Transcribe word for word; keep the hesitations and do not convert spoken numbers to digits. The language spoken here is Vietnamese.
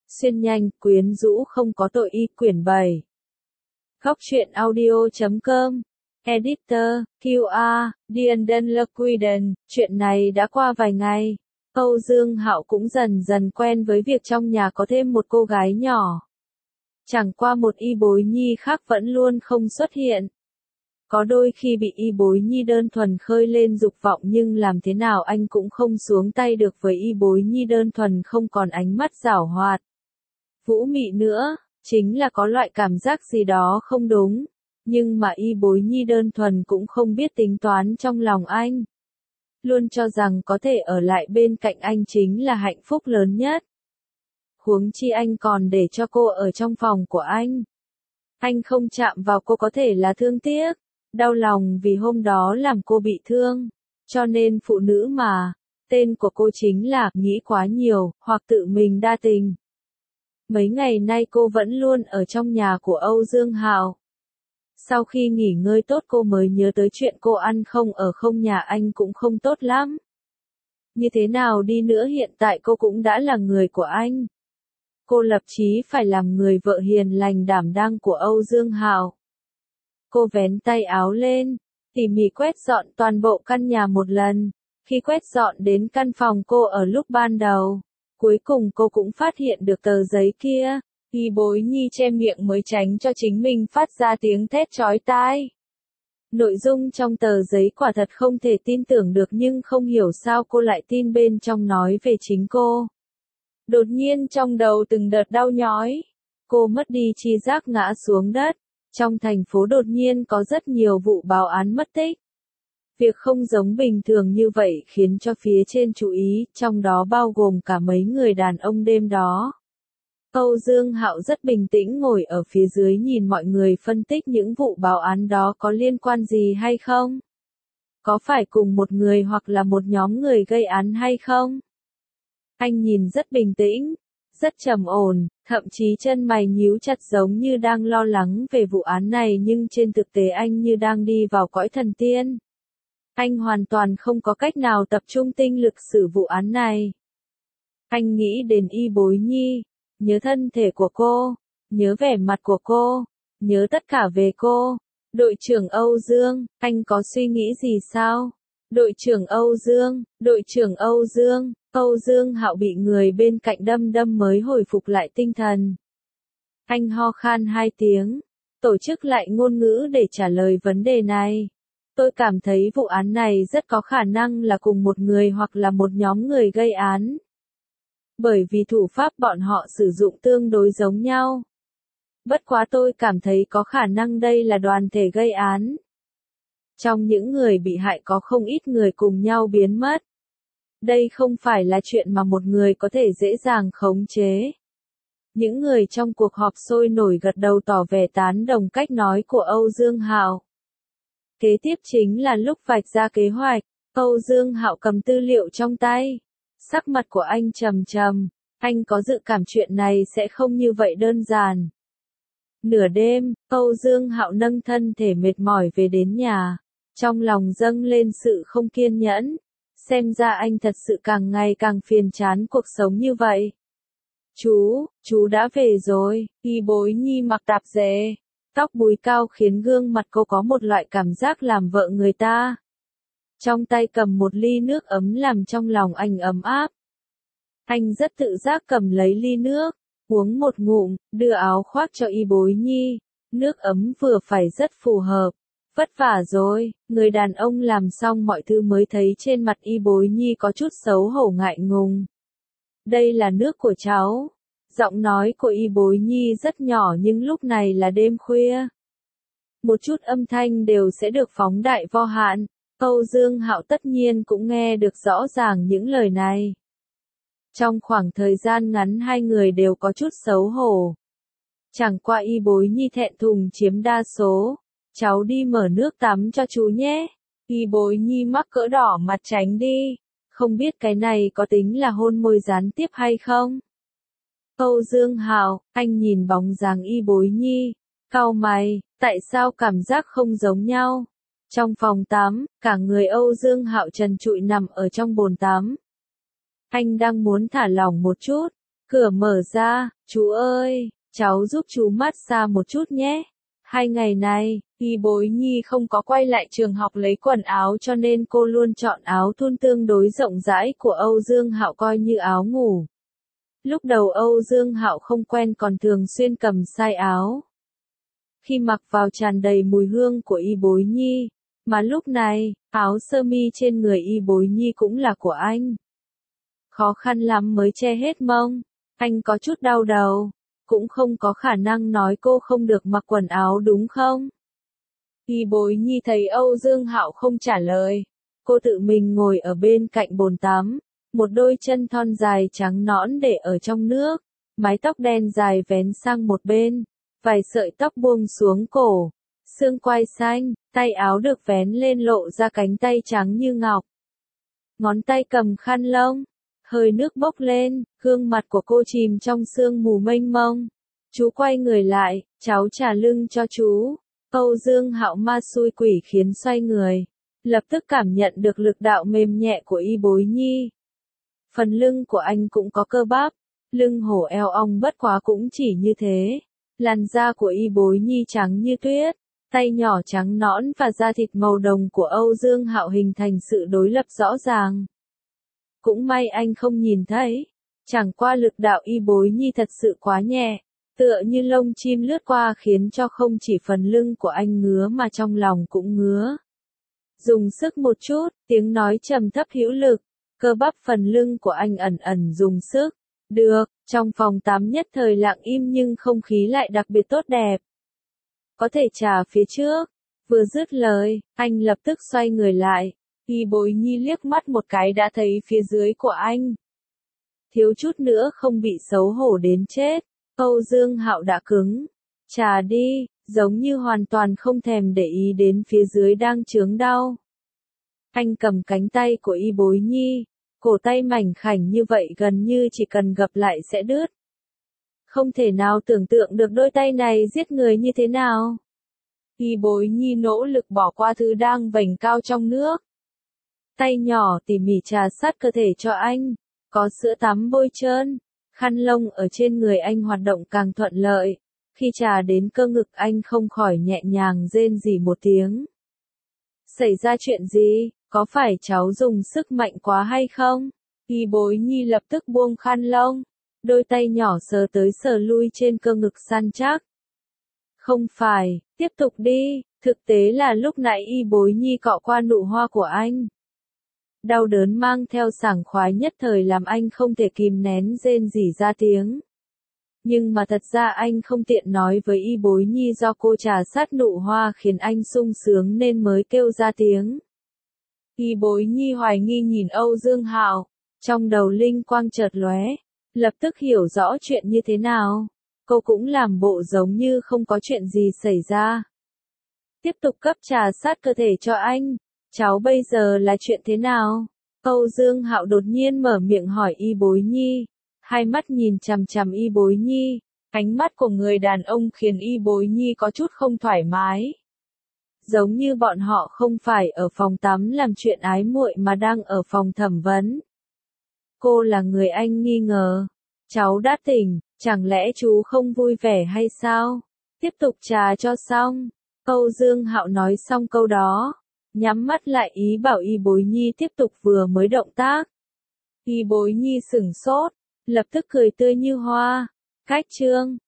Xuyên nhanh, quyến rũ không có tội y quyển bảy. Góc truyện audio chấm com. Editor, quy a, Dienden Lequiden, chuyện này đã qua vài ngày. Âu Dương Hạo cũng dần dần quen với việc trong nhà có thêm một cô gái nhỏ. Chẳng qua một y bối nhi khác vẫn luôn không xuất hiện. Có đôi khi bị y bối nhi đơn thuần khơi lên dục vọng nhưng làm thế nào anh cũng không xuống tay được với y bối nhi đơn thuần không còn ánh mắt giảo hoạt. Vũ mị nữa, chính là có loại cảm giác gì đó không đúng, nhưng mà y bối nhi đơn thuần cũng không biết tính toán trong lòng anh. Luôn cho rằng có thể ở lại bên cạnh anh chính là hạnh phúc lớn nhất. Huống chi anh còn để cho cô ở trong phòng của anh. Anh không chạm vào cô có thể là thương tiếc, đau lòng vì hôm đó làm cô bị thương. Cho nên phụ nữ mà, tên của cô chính là nghĩ quá nhiều, hoặc tự mình đa tình. Mấy ngày nay cô vẫn luôn ở trong nhà của Âu Dương Hạo. Sau khi nghỉ ngơi tốt cô mới nhớ tới chuyện cô ăn không ở không nhà anh cũng không tốt lắm. Như thế nào đi nữa hiện tại cô cũng đã là người của anh. Cô lập chí phải làm người vợ hiền lành đảm đang của Âu Dương Hạo. Cô vén tay áo lên, tỉ mỉ quét dọn toàn bộ căn nhà một lần. Khi quét dọn đến căn phòng cô ở lúc ban đầu, cuối cùng cô cũng phát hiện được tờ giấy kia. Y bối nhi che miệng mới tránh cho chính mình phát ra tiếng thét chói tai. Nội dung trong tờ giấy quả thật không thể tin tưởng được nhưng không hiểu sao cô lại tin bên trong nói về chính cô. Đột nhiên trong đầu từng đợt đau nhói. Cô mất đi tri giác ngã xuống đất. Trong thành phố đột nhiên có rất nhiều vụ báo án mất tích. Việc không giống bình thường như vậy khiến cho phía trên chú ý, trong đó bao gồm cả mấy người đàn ông đêm đó. Âu Dương Hạo rất bình tĩnh ngồi ở phía dưới nhìn mọi người phân tích những vụ báo án đó có liên quan gì hay không? Có phải cùng một người hoặc là một nhóm người gây án hay không? Anh nhìn rất bình tĩnh, rất trầm ổn, thậm chí chân mày nhíu chặt giống như đang lo lắng về vụ án này nhưng trên thực tế anh như đang đi vào cõi thần tiên. Anh hoàn toàn không có cách nào tập trung tinh lực xử vụ án này. Anh nghĩ đến y bối nhi, nhớ thân thể của cô, nhớ vẻ mặt của cô, nhớ tất cả về cô. Đội trưởng Âu Dương, anh có suy nghĩ gì sao? Đội trưởng Âu Dương, đội trưởng Âu Dương, Âu Dương Hạo bị người bên cạnh đâm đâm mới hồi phục lại tinh thần. Anh ho khan hai tiếng, tổ chức lại ngôn ngữ để trả lời vấn đề này. Tôi cảm thấy vụ án này rất có khả năng là cùng một người hoặc là một nhóm người gây án. Bởi vì thủ pháp bọn họ sử dụng tương đối giống nhau. Bất quá tôi cảm thấy có khả năng đây là đoàn thể gây án. Trong những người bị hại có không ít người cùng nhau biến mất. Đây không phải là chuyện mà một người có thể dễ dàng khống chế. Những người trong cuộc họp sôi nổi gật đầu tỏ vẻ tán đồng cách nói của Âu Dương Hạo. Kế tiếp chính là lúc vạch ra kế hoạch. Âu Dương Hạo cầm tư liệu trong tay. Sắc mặt của anh trầm trầm, anh có dự cảm chuyện này sẽ không như vậy đơn giản. Nửa đêm, Âu Dương Hạo nâng thân thể mệt mỏi về đến nhà, trong lòng dâng lên sự không kiên nhẫn, xem ra anh thật sự càng ngày càng phiền chán cuộc sống như vậy. Chú, chú đã về rồi, y bối nhi mặc tạp dề, tóc búi cao khiến gương mặt cô có một loại cảm giác làm vợ người ta. Trong tay cầm một ly nước ấm làm trong lòng anh ấm áp. Anh rất tự giác cầm lấy ly nước, uống một ngụm, đưa áo khoác cho y bối nhi. Nước ấm vừa phải rất phù hợp. Vất vả rồi, người đàn ông làm xong mọi thứ mới thấy trên mặt y bối nhi có chút xấu hổ ngại ngùng. Đây là nước của cháu. Giọng nói của y bối nhi rất nhỏ nhưng lúc này là đêm khuya. Một chút âm thanh đều sẽ được phóng đại vô hạn. Âu Dương Hạo tất nhiên cũng nghe được rõ ràng những lời này. Trong khoảng thời gian ngắn hai người đều có chút xấu hổ. Chẳng qua y bối nhi thẹn thùng chiếm đa số. Cháu đi mở nước tắm cho chú nhé. Y bối nhi mắc cỡ đỏ mặt tránh đi. Không biết cái này có tính là hôn môi gián tiếp hay không? Âu Dương Hạo, anh nhìn bóng dáng y bối nhi. Cau mày, tại sao cảm giác không giống nhau? Trong phòng tắm, cả người Âu Dương Hạo trần trụi nằm ở trong bồn tắm. Anh đang muốn thả lỏng một chút, Cửa mở ra, chú ơi, cháu giúp chú massage một chút nhé. Hai ngày này, Y Bối Nhi không có quay lại trường học lấy quần áo cho nên cô luôn chọn áo thun tương đối rộng rãi của Âu Dương Hạo coi như áo ngủ. Lúc đầu Âu Dương Hạo không quen còn thường xuyên cầm sai áo. Khi mặc vào tràn đầy mùi hương của Y Bối Nhi, mà lúc này, áo sơ mi trên người Y Bối Nhi cũng là của anh. Khó khăn lắm mới che hết mông, anh có chút đau đầu, cũng không có khả năng nói cô không được mặc quần áo đúng không? Y Bối Nhi thấy Âu Dương Hạo không trả lời, cô tự mình ngồi ở bên cạnh bồn tắm, một đôi chân thon dài trắng nõn để ở trong nước, mái tóc đen dài vén sang một bên, vài sợi tóc buông xuống cổ, xương quai xanh, tay áo được vén lên lộ ra cánh tay trắng như ngọc. Ngón tay cầm khăn lông, hơi nước bốc lên, gương mặt của cô chìm trong sương mù mênh mông. Chú quay người lại, cháu trả lưng cho chú. Âu Dương Hạo ma xui quỷ khiến xoay người, lập tức cảm nhận được lực đạo mềm nhẹ của Y Bối Nhi. Phần lưng của anh cũng có cơ bắp, lưng hổ eo ong bất quá cũng chỉ như thế. Làn da của Y Bối Nhi trắng như tuyết, tay nhỏ trắng nõn và da thịt màu đồng của Âu Dương Hạo hình thành sự đối lập rõ ràng. Cũng may anh không nhìn thấy, chẳng qua lực đạo Y Bối Nhi thật sự quá nhẹ, tựa như lông chim lướt qua khiến cho không chỉ phần lưng của anh ngứa mà trong lòng cũng ngứa. Dùng sức một chút, tiếng nói trầm thấp hữu lực, cơ bắp phần lưng của anh ẩn ẩn dùng sức. Được, trong phòng tắm nhất thời lặng im nhưng không khí lại đặc biệt tốt đẹp. Có thể trà phía trước. Vừa dứt lời, anh lập tức xoay người lại. Y Bối Nhi liếc mắt một cái đã thấy phía dưới của anh. Thiếu chút nữa không bị xấu hổ đến chết. Âu Dương Hạo đã cứng. Trà đi, giống như hoàn toàn không thèm để ý đến phía dưới đang chướng đau. Anh cầm cánh tay của Y Bối Nhi. Cổ tay mảnh khảnh như vậy gần như chỉ cần gập lại sẽ đứt. Không thể nào tưởng tượng được đôi tay này giết người như thế nào. Y Bối Nhi nỗ lực bỏ qua thứ đang vành cao trong nước. Tay nhỏ tỉ mỉ trà sát cơ thể cho anh, có sữa tắm bôi trơn, khăn lông ở trên người anh hoạt động càng thuận lợi. Khi trà đến cơ ngực anh không khỏi nhẹ nhàng rên rỉ một tiếng. Xảy ra chuyện gì? Có phải cháu dùng sức mạnh quá hay không? Y Bối Nhi lập tức buông khăn lông, đôi tay nhỏ sờ tới sờ lui trên cơ ngực săn chắc. Không phải, tiếp tục đi, thực tế là lúc nãy Y Bối Nhi cọ qua nụ hoa của anh. Đau đớn mang theo sảng khoái nhất thời làm anh không thể kìm nén rên rỉ ra tiếng. Nhưng mà thật ra anh không tiện nói với Y Bối Nhi do cô trà sát nụ hoa khiến anh sung sướng nên mới kêu ra tiếng. Y Bối Nhi hoài nghi nhìn Âu Dương Hạo, trong đầu linh quang chợt lóe, lập tức hiểu rõ chuyện như thế nào. Cô cũng làm bộ giống như không có chuyện gì xảy ra. Tiếp tục cấp trà sát cơ thể cho anh. Cháu bây giờ là chuyện thế nào? Âu Dương Hạo đột nhiên mở miệng hỏi Y Bối Nhi. Hai mắt nhìn chằm chằm Y Bối Nhi. Ánh mắt của người đàn ông khiến Y Bối Nhi có chút không thoải mái. Giống như bọn họ không phải ở phòng tắm làm chuyện ái muội mà đang ở phòng thẩm vấn. Cô là người anh nghi ngờ. Cháu đã tỉnh, chẳng lẽ chú không vui vẻ hay sao? Tiếp tục trà cho xong. Âu Dương Hạo nói xong câu đó, nhắm mắt lại ý bảo Y Bối Nhi tiếp tục vừa mới động tác. Y Bối Nhi sửng sốt, lập tức cười tươi như hoa. Cách chương